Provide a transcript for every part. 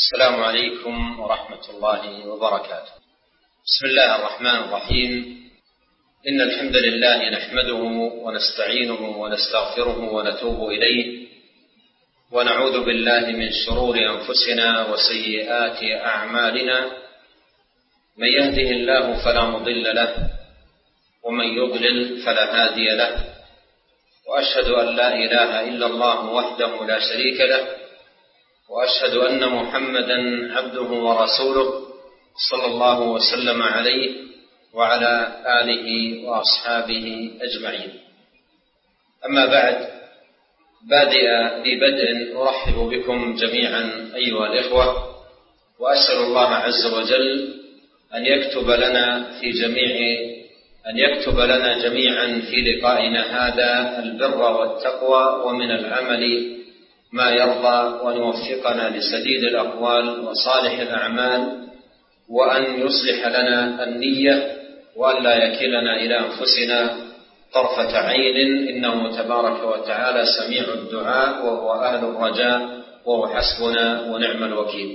السلام عليكم ورحمة الله وبركاته. بسم الله الرحمن الرحيم. إن الحمد لله نحمده ونستعينه ونستغفره ونتوب إليه، ونعوذ بالله من شرور أنفسنا وسيئات أعمالنا. من يهده الله فلا مضل له، ومن يضلل فلا هادي له، وأشهد أن لا إله إلا الله وحده لا شريك له، وأشهد أن محمدا عبده ورسوله صلى الله وسلم عليه وعلى آله وأصحابه أجمعين. أما بعد، ببدء أرحب بكم جميعا أيها الإخوة، وأسأل الله عز وجل أن يكتب لنا جميعا في لقائنا هذا البر والتقوى ومن العمل ما يرضى، وأن يوفقنا لسديد الأقوال وصالح الأعمال، وأن يصلح لنا النية، وأن لا يكلنا إلى أنفسنا طرفة عين، إنه تبارك وتعالى سميع الدعاء وهو أهل الرجاء وهو حسبنا ونعم الوكيل.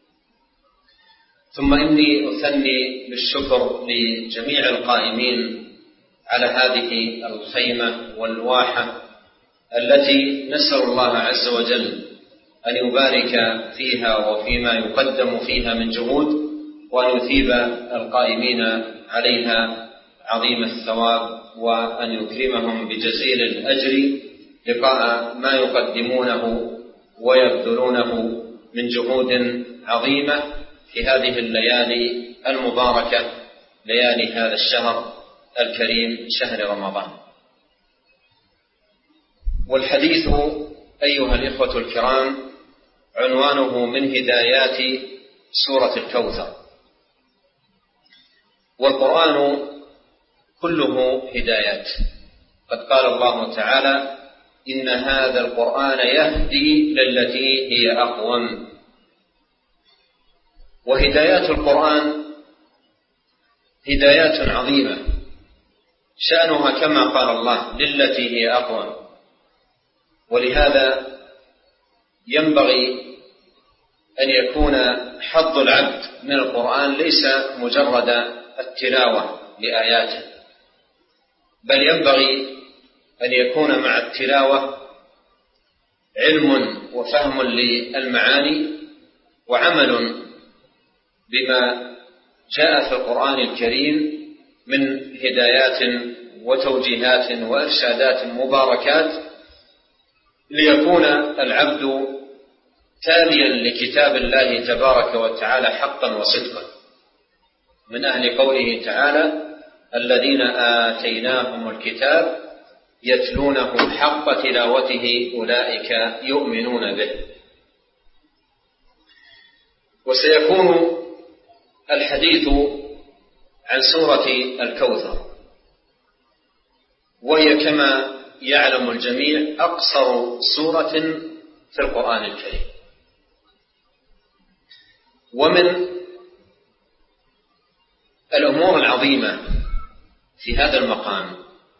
ثم إني أثني بالشكر لجميع القائمين على هذه الخيمة والواحة التي نسأل الله عز وجل أن يبارك فيها وفيما يقدم فيها من جهود، وأن يثيب القائمين عليها عظيم الثواب، وأن يكرمهم بجزيل الأجر لقاء ما يقدمونه ويبذلونه من جهود عظيمة في هذه الليالي المباركة، ليالي هذا الشهر الكريم، شهر رمضان. والحديث أيها الإخوة الكرام عنوانه من هدايات سورة الكوثر. والقرآن كله هدايات، قد قال الله تعالى: إن هذا القرآن يهدي للتي هي أقوم. وهدايات القرآن هدايات عظيمة شأنها كما قال الله للتي هي أقوم. ولهذا ينبغي أن يكون حظ العبد من القرآن ليس مجرد التلاوة لآياته، بل ينبغي أن يكون مع التلاوة علم وفهم للمعاني، وعمل بما جاء في القرآن الكريم من هدايات وتوجيهات وإرشادات مباركات، ليكون العبد تاليا لكتاب الله تبارك وتعالى حقا وصدقا، من أهل قوله تعالى: الذين آتيناهم الكتاب يتلونه حق تلاوته أولئك يؤمنون به. وسيكون الحديث عن سورة الكوثر، وهي كما يعلم الجميع أقصر سورة في القرآن الكريم. ومن الأمور العظيمة في هذا المقام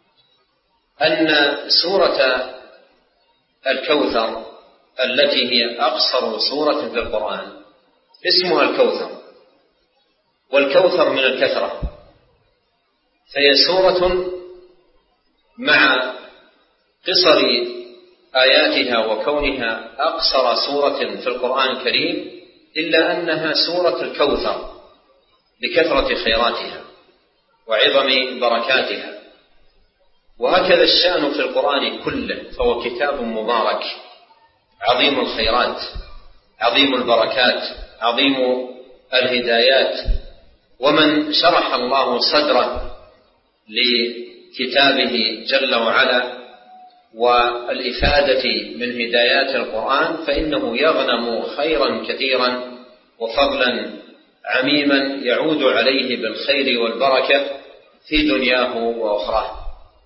أن سورة الكوثر التي هي أقصر سورة في القرآن اسمها الكوثر، والكوثر من الكثرة، فهي سورة مع قصر آياتها وكونها أقصر سورة في القرآن الكريم، إلا أنها سورة الكوثر لكثرة خيراتها وعظم بركاتها. وهكذا الشأن في القرآن كله، فهو كتاب مبارك عظيم الخيرات، عظيم البركات، عظيم الهدايات. ومن شرح الله صدره لكتابه جل وعلا والإفادة من هدايات القرآن، فإنه يغنم خيرا كثيرا وفضلا عميما يعود عليه بالخير والبركة في دنياه وأخراه.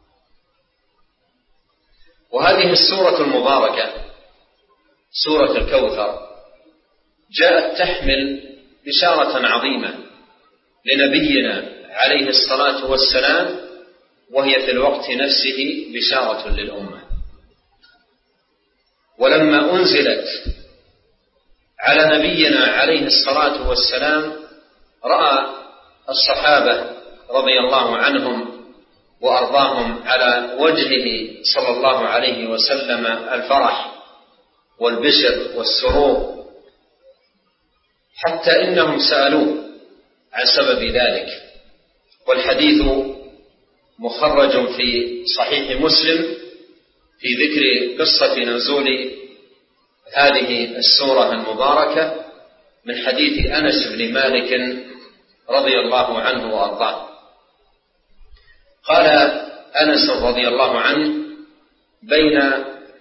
وهذه السورة المباركة سورة الكوثر جاءت تحمل بشارة عظيمة لنبينا عليه الصلاة والسلام، وهي في الوقت نفسه بشارة للأمة. ولما أنزلت على نبينا عليه الصلاة والسلام رأى الصحابة رضي الله عنهم وأرضاهم على وجهه صلى الله عليه وسلم الفرح والبشر والسرور، حتى إنهم سألوه عن سبب ذلك. والحديث مخرج في صحيح مسلم في ذكر قصة نزول هذه السورة المباركة من حديث أنس بن مالك رضي الله عنه وأرضاه. قال أنس رضي الله عنه: بين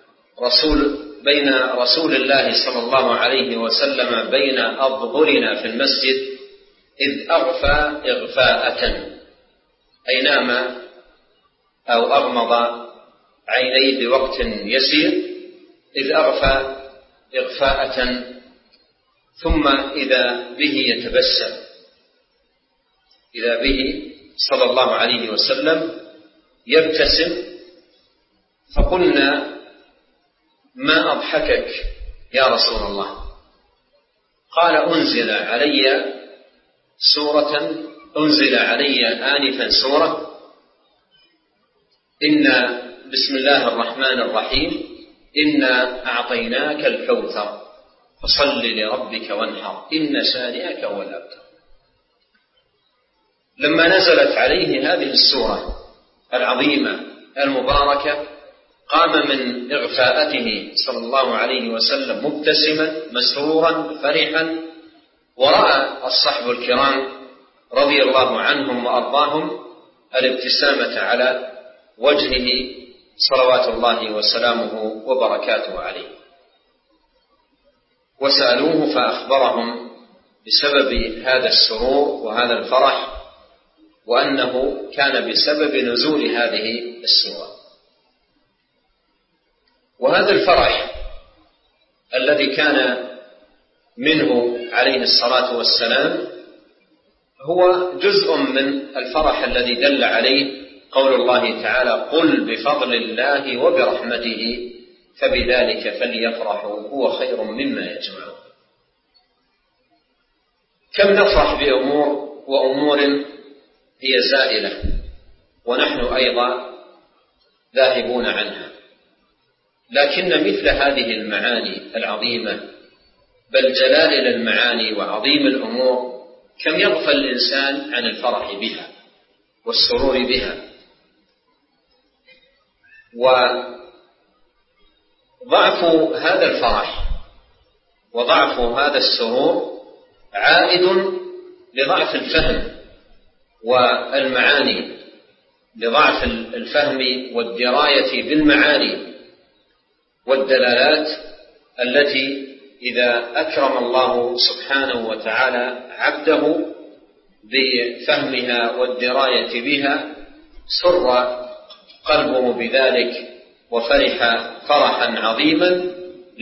رسول الله صلى الله عليه وسلم بين أظهرنا في المسجد إذ أغفى إغفاءة، أي نام أو أغمض عينيه بوقت يسير، إذ أغفى إغفاءة، ثم إذا به يتبسم، إذا به صلى الله عليه وسلم يبتسم. فقلنا: ما أضحكك يا رسول الله؟ قال: أنزل علي آنفا سورة إن بسم الله الرحمن الرحيم إنا أعطيناك الكوثر فصل لربك وانحر إن شانئك هو الأبتر. لما نزلت عليه هذه السورة العظيمة المباركة قام من إغفاءته صلى الله عليه وسلم مبتسما مسرورا فرحا، ورأى الصحب الكرام رضي الله عنهم وأرضاهم الابتسامة على وجهه صلوات الله وسلامه وبركاته عليه، وسألوه فأخبرهم بسبب هذا السرور وهذا الفرح، وأنه كان بسبب نزول هذه السورة. وهذا الفرح الذي كان منه عليه الصلاة والسلام هو جزء من الفرح الذي دل عليه قول الله تعالى: قل بفضل الله وبرحمته فبذلك فليفرحوا هو خير مما يجمعون. كم نفرح بأمور هي زائلة ونحن أيضا ذاهبون عنها، لكن مثل هذه المعاني العظيمة بل جلائل المعاني وعظيم الأمور كم يغفل الإنسان عن الفرح بها والسرور بها. وضعف هذا الفرح وضعف هذا السرور عائد لضعف الفهم والمعاني، لضعف الفهم والدراية بالمعاني والدلالات التي إذا أكرم الله سبحانه وتعالى عبده بفهمها والدراية بها سر قلبه بذلك وفرح فرحا عظيما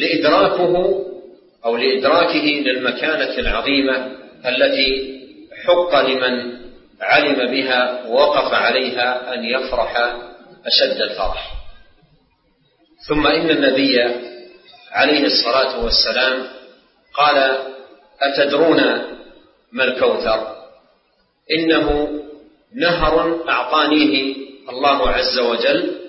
لإدراكه للمكانة العظيمة التي حق لمن علم بها ووقف عليها أن يفرح أشد الفرح. ثم إن النبي عليه الصلاة والسلام قال: أتدرون ما الكوثر؟ إنه نهر أعطانيه الله عز وجل.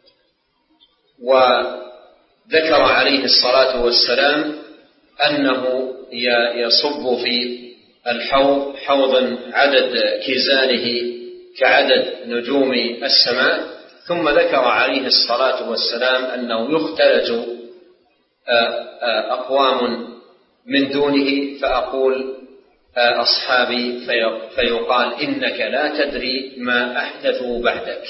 وذكر عليه الصلاة والسلام أنه يصب في الحوض حوضا عدد كيزانه كعدد نجوم السماء. ثم ذكر عليه الصلاة والسلام أنه يختلج أقوام من دونه فأقول أصحابي فيقال إنك لا تدري ما أحدثوا بعدك.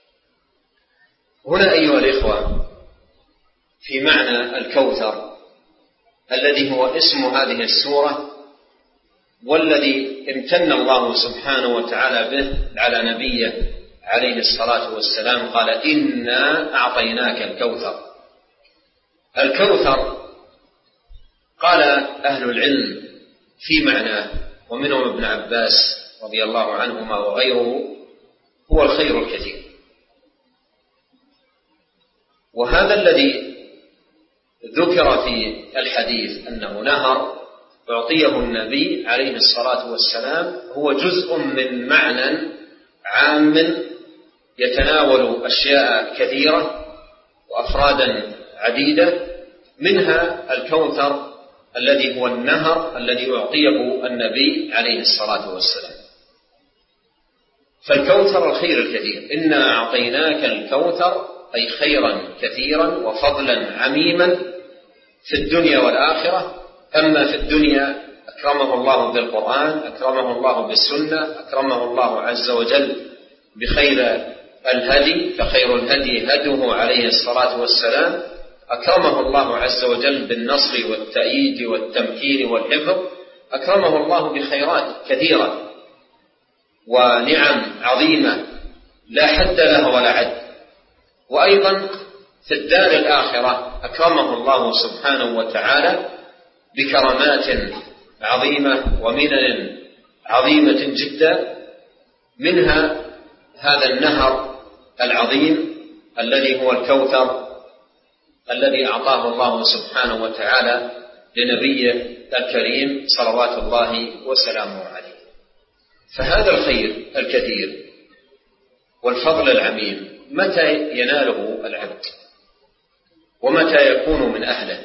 هنا أيها الإخوة في معنى الكوثر الذي هو اسم هذه السورة والذي امتن الله سبحانه وتعالى به على نبيه عليه الصلاة والسلام، قال: إنا أعطيناك الكوثر. الكوثر قال أهل العلم في معناه ومنهم ابن عباس رضي الله عنهما وغيره هو الخير الكثير. وهذا الذي ذكر في الحديث أنه نهر أعطيه النبي عليه الصلاة والسلام هو جزء من معنى عام يتناول أشياء كثيرة وأفرادا عديدة، منها الكوثر الذي هو النهر الذي أعطيه النبي عليه الصلاة والسلام. فالكوثر الخير الكثير، إنا أعطيناك الكوثر أي خيرا كثيرا وفضلا عميما في الدنيا والآخرة. أما في الدنيا أكرمه الله بالقرآن، أكرمه الله بالسنة، أكرمه الله عز وجل بخير الهدي، فخير الهدي هديه عليه الصلاة والسلام. أكرمه الله عز وجل بالنصر والتأييد والتمكين والحفظ، أكرمه الله بخيرات كثيرة ونعم عظيمة لا حد لها ولا عد. وأيضا في الدار الآخرة أكرمه الله سبحانه وتعالى بكرامات عظيمة ومنن عظيمة جدا، منها هذا النهر العظيم الذي هو الكوثر الذي أعطاه الله سبحانه وتعالى لنبيه الكريم صلوات الله وسلامه عليه. فهذا الخير الكثير والفضل العميم متى يناله العبد ومتى يكون من أهله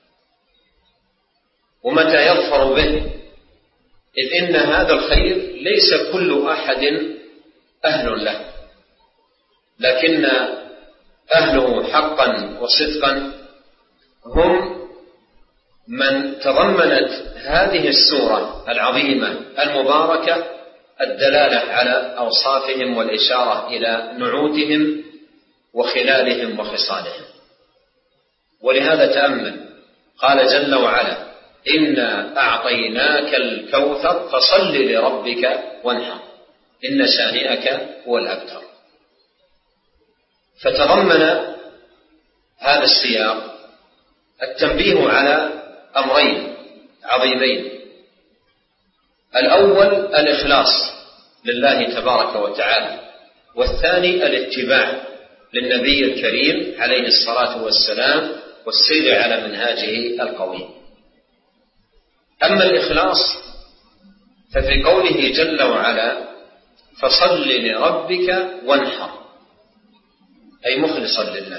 ومتى يظفر به؟ إذ إن هذا الخير ليس كل أحد أهل له، لكن أهله حقا وصدقا هم من تضمنت هذه السورة العظيمة المباركة الدلالة على أوصافهم والإشارة إلى نعوتهم وخلالهم وخصالهم. ولهذا تأمل قال جل وعلا: إنا أعطيناك الكوثر فصل لربك وانحر إن شانئك هو الأبتر. فتضمن هذا السياق التنبيه على أمرين عظيمين: الأول الإخلاص لله تبارك وتعالى، والثاني الاتباع للنبي الكريم عليه الصلاة والسلام والسير على منهاجه القويم. أما الإخلاص ففي قوله جل وعلا: فصل لربك وانحر، أي مخلصا لله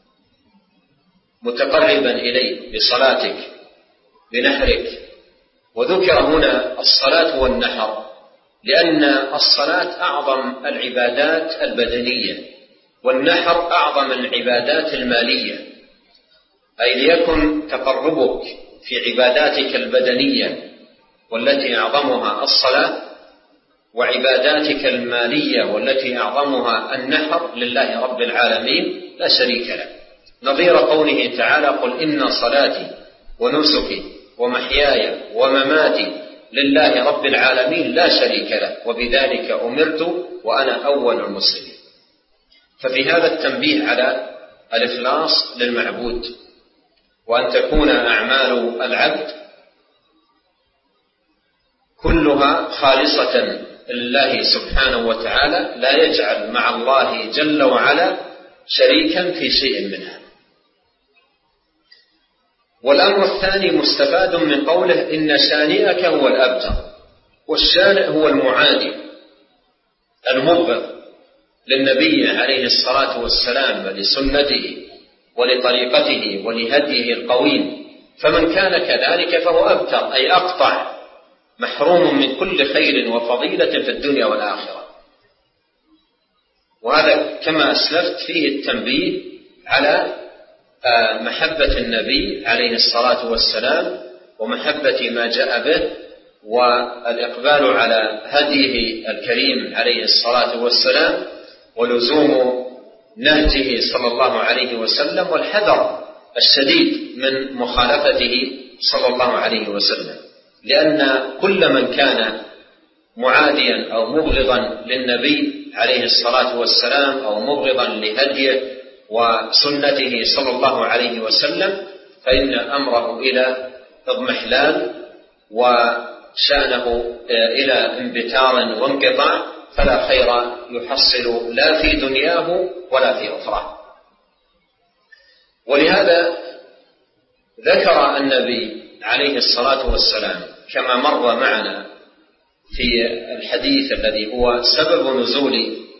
متقربا إليه بصلاتك بنحرك. وذكر هنا الصلاة والنحر لأن الصلاة أعظم العبادات البدنية والنحر أعظم العبادات المالية، أي ليكن تقربك في عباداتك البدنية والتي أعظمها الصلاة وعباداتك المالية والتي أعظمها النحر لله رب العالمين لا شريك له، نظير قوله تعالى: قل إن صلاتي ونسكي ومحياي ومماتي لله رب العالمين لا شريك له وبذلك أمرت وأنا أول المسلمين. ففي هذا التنبيه على الإخلاص للمعبود، وأن تكون أعمال العبد كلها خالصة لله سبحانه وتعالى، لا يجعل مع الله جل وعلا شريكا في شيء منها. والأمر الثاني مستفاد من قوله: إن شانئك هو الأبتر. والشانئ هو المعادي المبغض للنبي عليه الصلاة والسلام ولسنته ولطريقته ولهديه القويم، فمن كان كذلك فهو أبتر أي أقطع، محروم من كل خير وفضيلة في الدنيا والآخرة. وهذا كما أسلفت فيه التنبيه على محبة النبي عليه الصلاة والسلام ومحبة ما جاء به والإقبال على هديه الكريم عليه الصلاة والسلام ولزوم نهجه صلى الله عليه وسلم والحذر الشديد من مخالفته صلى الله عليه وسلم، لأن كل من كان معاديا أو مبغضا للنبي عليه الصلاة والسلام أو مبغضا لهديه وسنته صلى الله عليه وسلم فإن أمره إلى اضمحلال وشأنه إلى انبتار وانقطاع، فلا خير يحصل لا في دنياه ولا في أخرى. ولهذا ذكر النبي عليه الصلاة والسلام كما مر معنا في الحديث الذي هو سبب نزول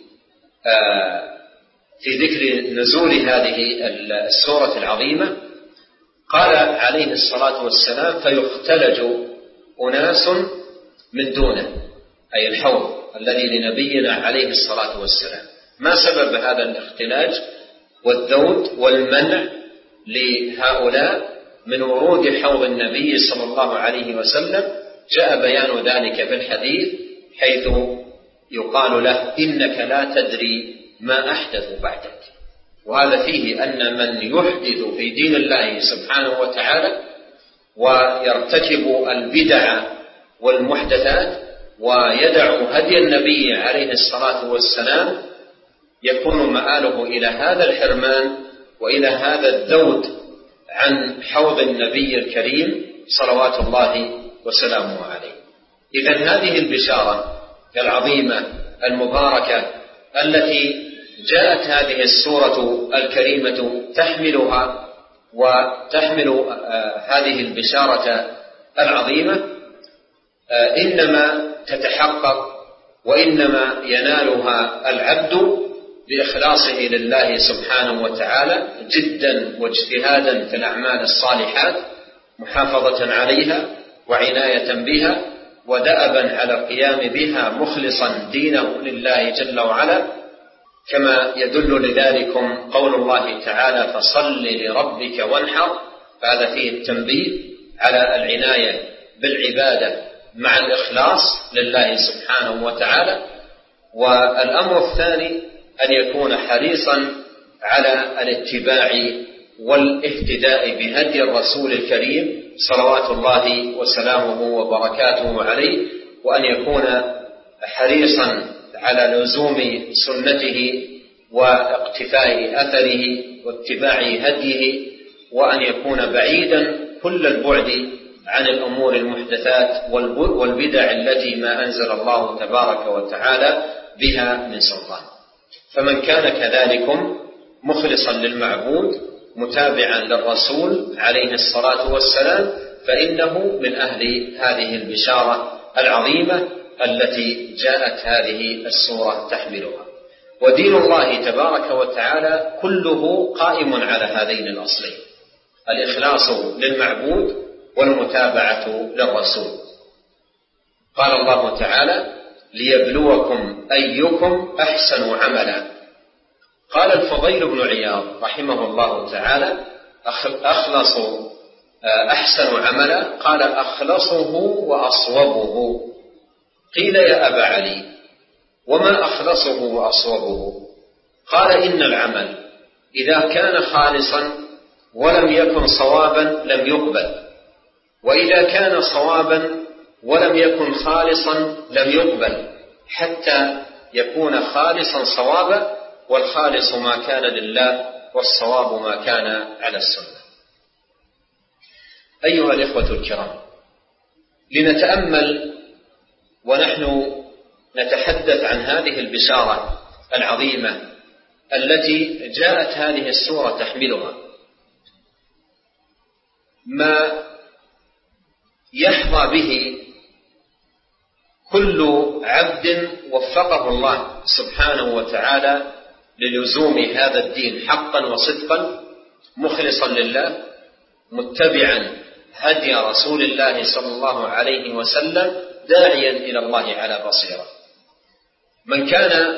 في ذكر نزول هذه السورة العظيمة، قال عليه الصلاة والسلام: فيختلج أناس من دونه، أي الحوض الذي لنبينا عليه الصلاة والسلام. ما سبب هذا الاختلاج والذود والمنع لهؤلاء من ورود حوض النبي صلى الله عليه وسلم؟ جاء بيان ذلك في الحديث، حيث يقال له: إنك لا تدري ما أحدث بعدك. وهذا فيه أن من يحدث في دين الله سبحانه وتعالى ويرتكب البدع والمحدثات ويدع هدي النبي عليه الصلاة والسلام يكون مآله إلى هذا الحرمان وإلى هذا الذود عن حوض النبي الكريم صلوات الله وسلامه عليه. إذن هذه البشارة العظيمة المباركة التي جاءت هذه السورة الكريمة تحملها وتحمل هذه البشارة العظيمة، إنما تتحقق وإنما ينالها العبد بإخلاصه لله سبحانه وتعالى جدا واجتهادا في الأعمال الصالحات، محافظة عليها وعناية بها ودأبا على القيام بها مخلصا دينه لله جل وعلا، كما يدل لذلكم قول الله تعالى: فصل لربك وانحر. فهذا فيه التنبيه على العناية بالعبادة مع الإخلاص لله سبحانه وتعالى. والأمر الثاني أن يكون حريصا على الاتباع والاهتداء بهدي الرسول الكريم صلوات الله وسلامه وبركاته عليه، وأن يكون حريصا على لزوم سنته واقتفاء أثره واتباع هديه، وأن يكون بعيدا كل البعد عن الأمور المحدثات والبدع التي ما أنزل الله تبارك وتعالى بها من سلطان. فمن كان كذلكم مخلصا للمعبود متابعا للرسول عليه الصلاة والسلام فإنه من أهل هذه البشارة العظيمة التي جاءت هذه السورة تحملها. ودين الله تبارك وتعالى كله قائم على هذين الأصلين: الإخلاص للمعبود والمتابعة للرسول. قال الله تعالى: ليبلوكم أيكم أحسن عملا. قال الفضيل بن عياض رحمه الله تعالى: أخلص أحسن عملا، قال: أخلصه وأصوبه. قيل: يا أبا علي، وما أخلصه وأصوبه؟ قال: إن العمل إذا كان خالصا ولم يكن صوابا لم يقبل، وإذا كان صوابا ولم يكن خالصا لم يقبل، حتى يكون خالصا صوابا، والخالص ما كان لله والصواب ما كان على السنة. أيها الإخوة الكرام، لنتأمل ونحن نتحدث عن هذه البشارة العظيمة التي جاءت هذه السورة تحملها، ما يحظى به كل عبد وفقه الله سبحانه وتعالى للزوم هذا الدين حقا وصدقا، مخلصا لله، متبعا هدي رسول الله صلى الله عليه وسلم، داعيا إلى الله على بصيرة. من كان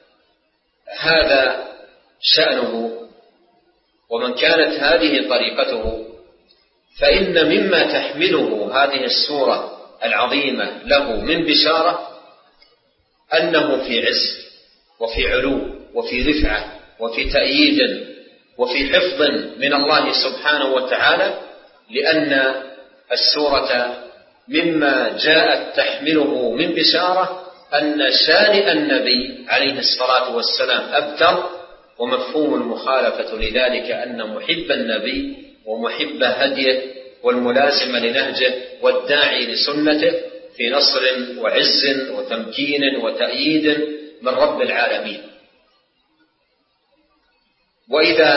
هذا شأنه ومن كانت هذه طريقته، فإن مما تحمله هذه السورة العظيمة له من بشارة أنه في عز وفي علو وفي رفعة وفي تأييد وفي حفظ من الله سبحانه وتعالى، لأن السورة مما جاءت تحمله من بشارة أن شانئ النبي عليه الصلاة والسلام أبتر، ومفهوم المخالفة لذلك أن محب النبي ومحب هديه والملازم لنهجه والداعي لسنته في نصر وعز وتمكين وتأييد من رب العالمين. وإذا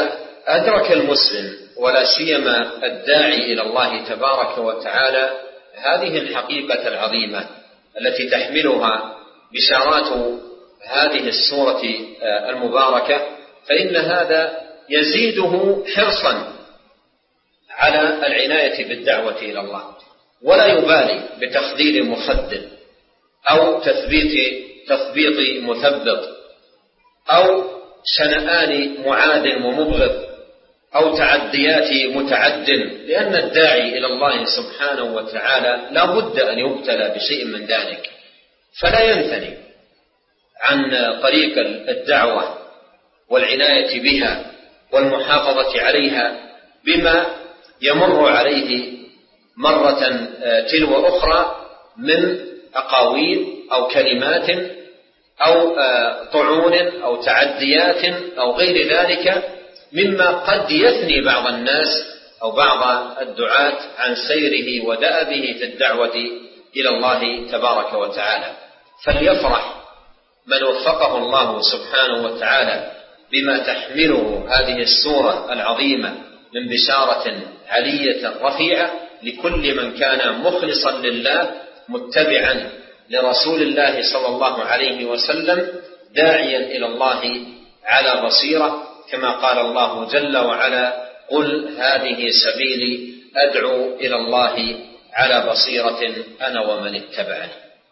أدرك المسلم ولا سيما الداعي إلى الله تبارك وتعالى هذه الحقيقة العظيمة التي تحملها بشارات هذه السورة المباركة، فإن هذا يزيده حرصا على العناية بالدعوة إلى الله، ولا يبالي بتخذيل مخذل أو تثبيط مثبط أو شنآن معاد ومبغض أو تعديات متعد، لأن الداعي إلى الله سبحانه وتعالى لا بد أن يبتلى بشيء من ذلك، فلا ينثني عن طريق الدعوة والعناية بها والمحافظة عليها بما يمر عليه مرة تلو أخرى من أقاويل أو كلمات أو طعون أو تعديات أو غير ذلك مما قد يثني بعض الناس أو بعض الدعاة عن سيره ودأبه في الدعوة إلى الله تبارك وتعالى. فليفرح من وفقه الله سبحانه وتعالى بما تحمله هذه السورة العظيمة من بشارة علية رفيعة لكل من كان مخلصا لله متبعا لرسول الله صلى الله عليه وسلم داعيا إلى الله على بصيرة، كما قال الله جل وعلا: قل هذه سبيلي أدعو إلى الله على بصيرة أنا ومن اتبعني.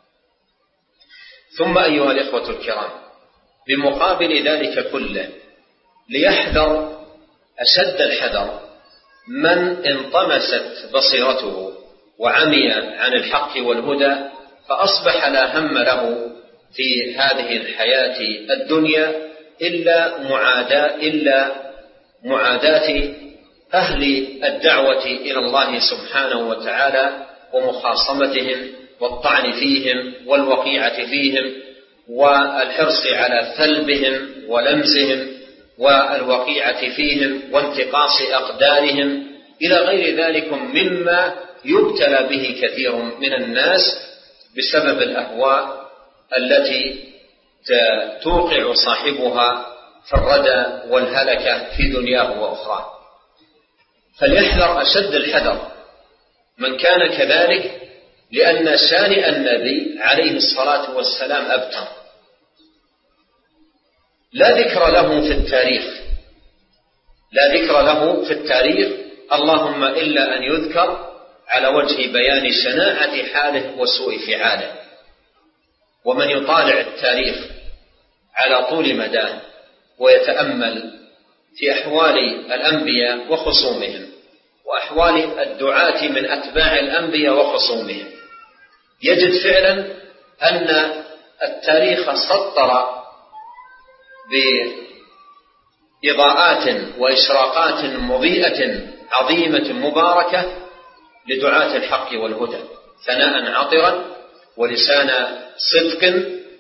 ثم أيها الإخوة الكرام، بمقابل ذلك كله ليحذر أشد الحذر من انطمست بصيرته وعمي عن الحق والهدى، فأصبح لا هم له في هذه الحياة الدنيا إلا معاداة أهل الدعوة إلى الله سبحانه وتعالى ومخاصمتهم والطعن فيهم والوقيعة فيهم والحرص على ثلبهم ولمزهم والوقيعة فيهم وانتقاص أقدارهم إلى غير ذلك مما يبتلى به كثير من الناس بسبب الأهواء التي توقع صاحبها في الردى والهلكة في دنياه وأخراه. فليحذر أشد الحذر من كان كذلك، لأن شانئ النبي عليه الصلاة والسلام أبتر، لا ذكر له في التاريخ اللهم إلا أن يذكر على وجه بيان شناعة حاله وسوء فعاله. ومن يطالع التاريخ على طول مداه ويتأمل في أحوال الأنبياء وخصومهم وأحوال الدعاة من أتباع الأنبياء وخصومهم، يجد فعلا أن التاريخ سطر بإضاءات وإشراقات مضيئة عظيمة مباركة لدعاة الحق والهدى، ثناء عطرا ولسان صدق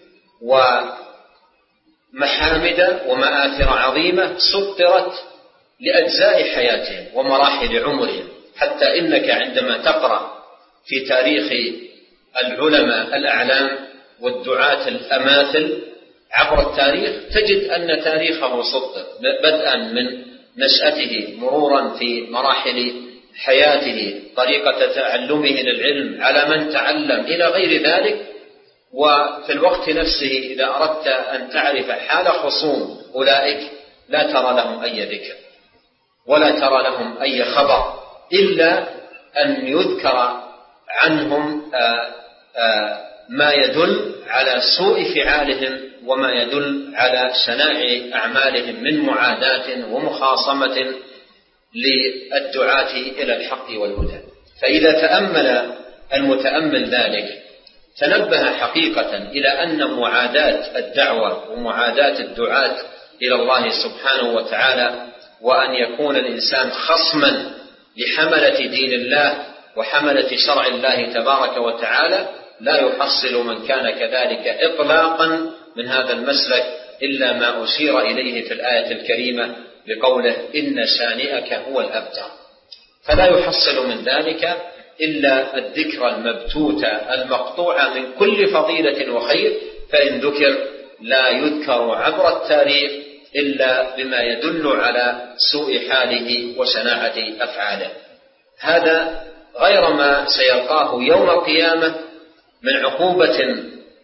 ومحامد ومآثر عظيمة سطرت لأجزاء حياتهم ومراحل عمرهم، حتى إنك عندما تقرأ في تاريخ العلماء الأعلام والدعاة الأماثل عبر التاريخ تجد أن تاريخه سطر، بدءا من نشأته مرورا في مراحل حياته، طريقة تعلمه للعلم على من تعلم إلى غير ذلك. وفي الوقت نفسه إذا أردت أن تعرف حال خصوم أولئك لا ترى لهم أي ذكر ولا ترى لهم أي خبر، إلا أن يذكر عنهم ما يدل على سوء فعالهم وما يدل على شناع أعمالهم من معاداة ومخاصمة للدعاة إلى الحق والهدى. فإذا تأمل المتأمل ذلك تنبه حقيقة إلى أن معاداة الدعوة ومعاداة الدعاة إلى الله سبحانه وتعالى، وأن يكون الإنسان خصما لحملة دين الله وحملة شرع الله تبارك وتعالى، لا يحصل من كان كذلك إطلاقا من هذا المسلك إلا ما أشير إليه في الآية الكريمة بقوله إن شانئك هو الأبتر، فلا يحصل من ذلك إلا الذكر المبتوتة المقطوعة من كل فضيلة وخير، فإن ذكر لا يذكر عبر التاريخ إلا بما يدل على سوء حاله وشناعة أفعاله. هذا غير ما سيلقاه يوم القيامة من عقوبة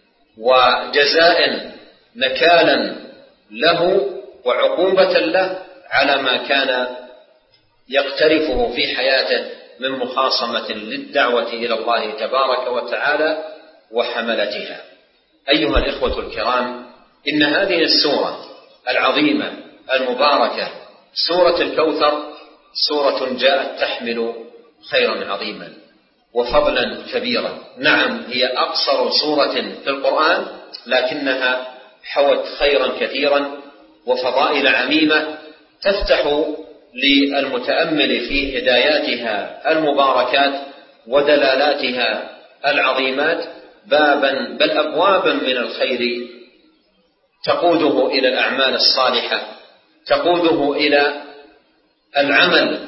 وجزاء نكالا له وعقوبة له على ما كان يقترفه في حياته من مخاصمة للدعوة إلى الله تبارك وتعالى وحملتها. أيها الإخوة الكرام، إن هذه السورة العظيمة المباركة سورة الكوثر سورة جاءت تحمل خيرا عظيما وفضلا كبيرا. نعم، هي أقصر سورة في القرآن، لكنها حوت خيرا كثيرا وفضائل عميمة تفتح للمتأمل في هداياتها المباركات ودلالاتها العظيمات بابا بل أبوابا من الخير تقوده إلى الأعمال الصالحة، تقوده إلى العمل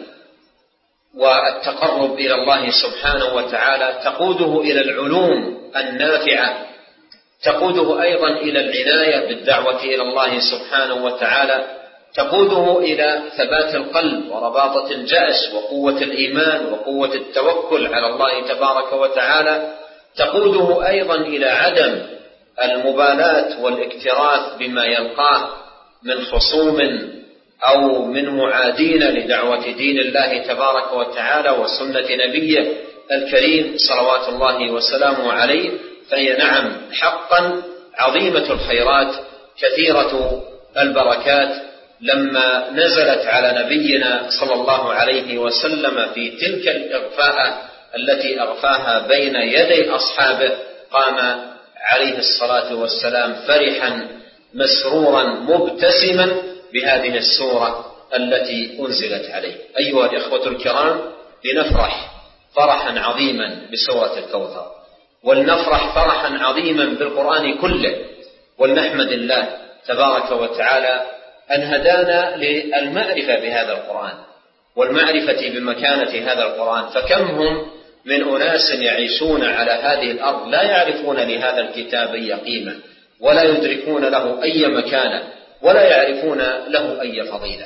والتقرب إلى الله سبحانه وتعالى، تقوده إلى العلوم النافعة، تقوده أيضا إلى العناية بالدعوة إلى الله سبحانه وتعالى، تقوده إلى ثبات القلب ورباطة الجأش وقوة الإيمان وقوة التوكل على الله تبارك وتعالى، تقوده أيضا إلى عدم المبالاة والاكتراث بما يلقاه من خصوم أو من معادين لدعوة دين الله تبارك وتعالى وسنة نبيه الكريم صلوات الله وسلامه عليه. فهي نعم حقا عظيمة الخيرات كثيرة البركات لما نزلت على نبينا صلى الله عليه وسلم في تلك الإغفاء التي أغفاها بين يدي أصحابه، قام عليه الصلاة والسلام فرحا مسرورا مبتسما بهذه السورة التي أنزلت عليه. أيها الإخوة الكرام، لنفرح فرحا عظيما بسورة الكوثر، ولنفرح فرحا عظيما بالقرآن كله، ولنحمد الله تبارك وتعالى أن هدانا للمعرفة بهذا القرآن والمعرفة بمكانة هذا القرآن. فكم هم من أناس يعيشون على هذه الأرض لا يعرفون لهذا الكتاب أي قيمة، ولا يدركون له أي مكانة، ولا يعرفون له أي فضيلة.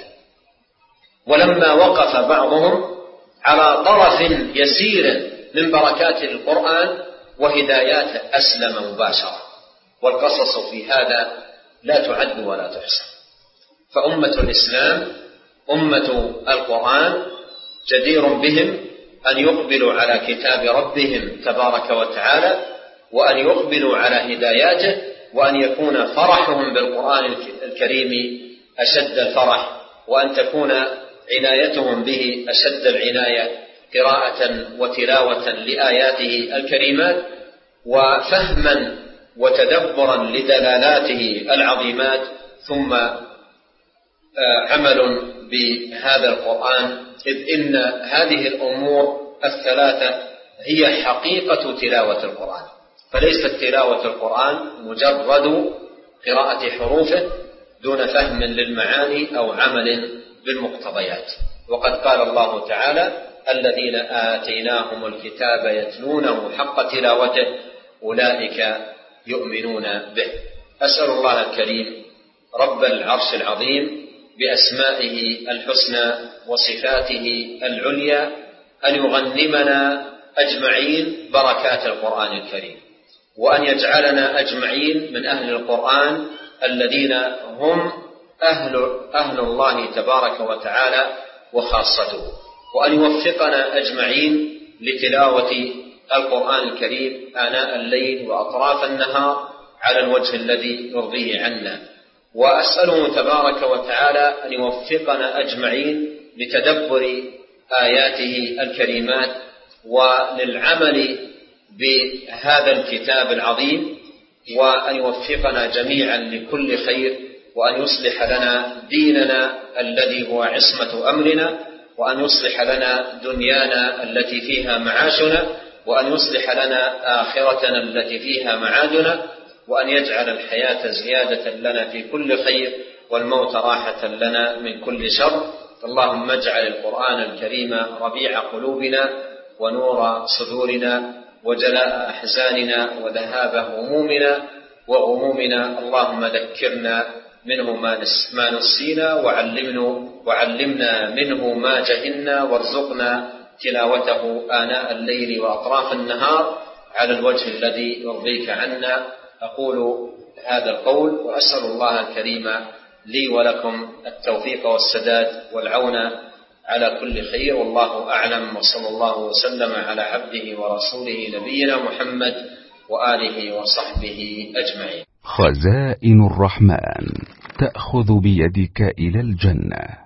ولما وقف بعضهم على طرف يسير من بركات القرآن وهداياته أسلم مباشرة. والقصص في هذا لا تعد ولا تحصى. فأمة الإسلام أمة القرآن جدير بهم أن يقبلوا على كتاب ربهم تبارك وتعالى، وأن يقبلوا على هداياته، وأن يكون فرحهم بالقرآن الكريم أشد الفرح، وأن تكون عنايتهم به أشد العناية قراءة وتلاوة لآياته الكريمات، وفهما وتدبرا لدلالاته العظيمات، ثم عمل بهذا القرآن، إذ إن هذه الأمور الثلاثة هي حقيقة تلاوة القرآن. فليست تلاوة القرآن مجرد قراءة حروفه دون فهم للمعاني أو عمل بالمقتضيات. وقد قال الله تعالى: الذين آتيناهم الكتاب يتلونه حق تلاوته أولئك يؤمنون به. أسأل الله الكريم رب العرش العظيم بأسمائه الحسنى وصفاته العليا أن يغنمنا أجمعين بركات القرآن الكريم، وأن يجعلنا أجمعين من أهل القرآن الذين هم أهل الله تبارك وتعالى وخاصته، وأن يوفقنا أجمعين لتلاوة القرآن الكريم آناء الليل وأطراف النهار على الوجه الذي يرضيه عنا. وأسأله تبارك وتعالى أن يوفقنا أجمعين لتدبر آياته الكريمات وللعمل بهذا الكتاب العظيم، وأن يوفقنا جميعا لكل خير، وأن يصلح لنا ديننا الذي هو عصمة أمرنا، وأن يصلح لنا دنيانا التي فيها معاشنا، وأن يصلح لنا آخرتنا التي فيها معادنا، وأن يجعل الحياة زيادة لنا في كل خير والموت راحة لنا من كل شر. اللهم اجعل القرآن الكريم ربيع قلوبنا ونور صدورنا وجلاء أحزاننا وذهاب همومنا وغمومنا. اللهم ذكرنا منه ما نسينا، وعلمنا منه ما جهلنا، وارزقنا تلاوته آناء الليل وأطراف النهار على الوجه الذي يرضيك عنا. أقول هذا القول وأسأل الله الكريم لي ولكم التوفيق والسداد والعون على كل خير، والله أعلم، وصلى الله وسلم على عبده ورسوله نبينا محمد وآله وصحبه أجمعين. خزائن الرحمن تأخذ بيدك إلى الجنة.